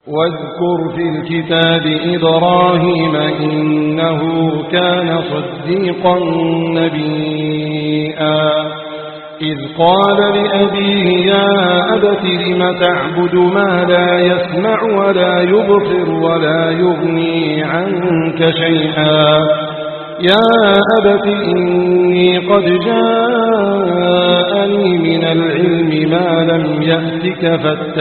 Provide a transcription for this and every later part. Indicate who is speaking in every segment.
Speaker 1: واذكر في الكتاب إبراهيم إنه كان صديقا نبيا إذ قال لأبيه يا أبت لم تعبد ما لا يسمع ولا يبصر ولا يغني عنك شيئا يا أبت إني قد جاءني من العلم ما لم يأتك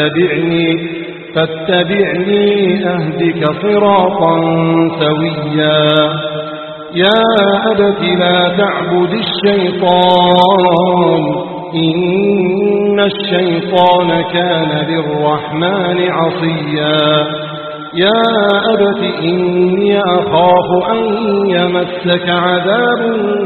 Speaker 1: فاتبعني أهدك صراطا سويا يا أبت لا تعبد الشيطان إن الشيطان كان للرحمن عصيا يا أبت إني أخاف أن يمسك عذاب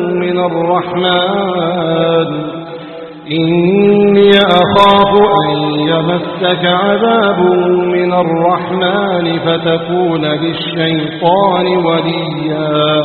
Speaker 1: من الرحمن فتكون للشيطان وليا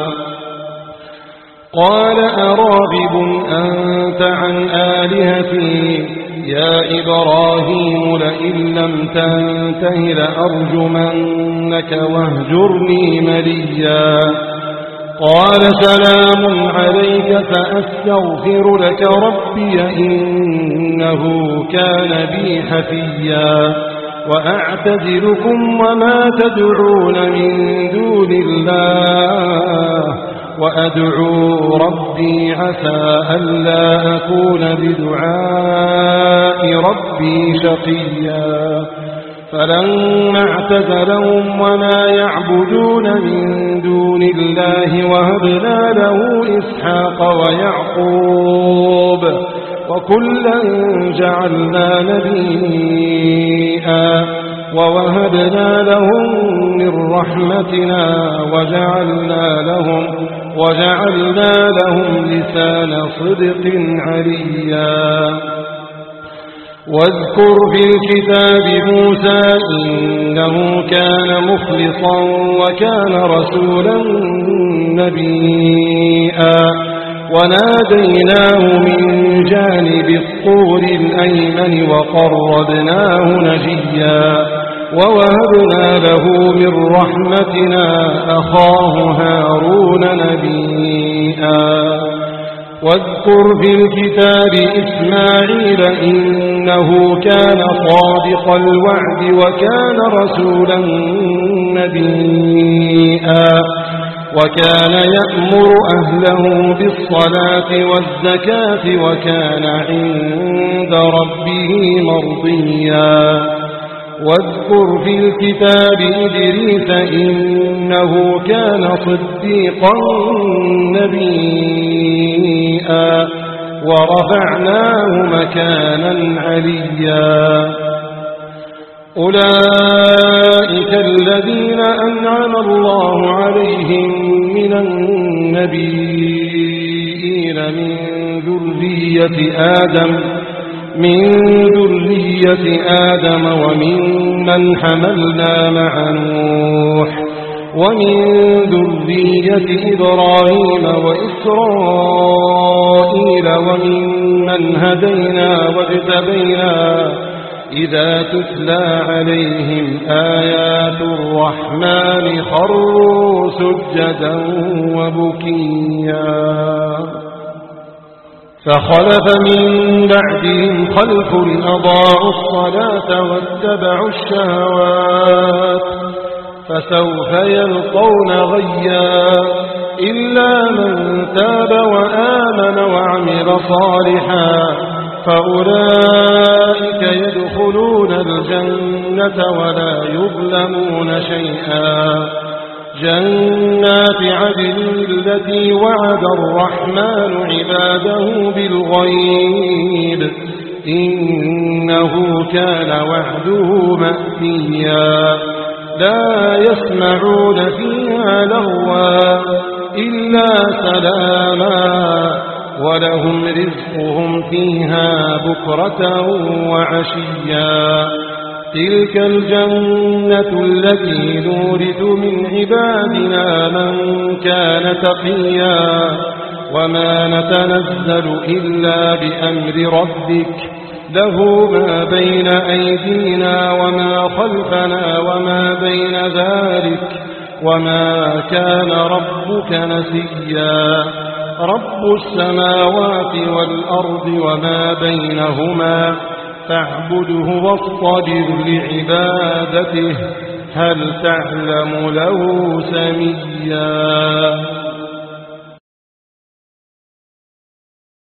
Speaker 1: قال أراغب أنت عن آلهتي يا إبراهيم لئن لم تنته لأرجمنك واهجرني مليا قال سلام عليك سأستغفر لك ربي إنه كان بي حفيا وأعتزلكم وما تدعون من دون الله وأدعو ربي عسى ألا أكون بدعاء ربي شقيا فلما اعتزلهم وما يعبدون من دون الله وهبنا له إسحاق ويعقوب وكلا جعلنا نبيا ووهبنا لهم من رحمتنا وجعلنا لهم لسان صدق عليا واذكر في الكتاب موسى إنه كان مخلصا وكان رسولا نبيا وناديناه من جانب الطور الأيمن وقربناه نجيا ووهبنا له من رحمتنا أخاه هارون نبيا واذكر في الكتاب إسماعيل إنه كان صادق الوعد وكان رسولا نبيا وكان يأمر أهله بالصلاة والزكاة وكان عند ربه مرضيا واذكر في الكتاب إدريس إنه كان صديقا نبيا ورفعناه مكانا عليا أولئك الذين أنعم الله عليهم من النبيين من ذرية آدم وممن حملنا مع نوح ومن ذرية إبراهيم وإسرائيل وممن هدينا واجتبينا إذا تتلى عليهم آيات الرحمن خروا سجدا وبكيا فخلف من بعدهم خلف أضاعوا الصلاة واتبعوا الشهوات فسوف يلقون غيا إلا من تاب وآمن وعمل صالحا فأولئك يدخلون الجنة ولا يظلمون شيئا جنات عدن التي وعد الرحمن عباده بالغيب إنه كان وعده مأتيا لا يسمعون فيها لغوا إلا سلاما ولهم رزقهم فيها بكرة وعشيا تلك الجنة التي نورث من عبادنا من كان تقيا وما نتنزل إلا بأمر ربك له ما بين أيدينا وما خلفنا وما بين ذلك وما كان ربك نسيا رب السماوات والأرض وما بينهما فاعبده واصطبر لعبادته هل تعلم له سميا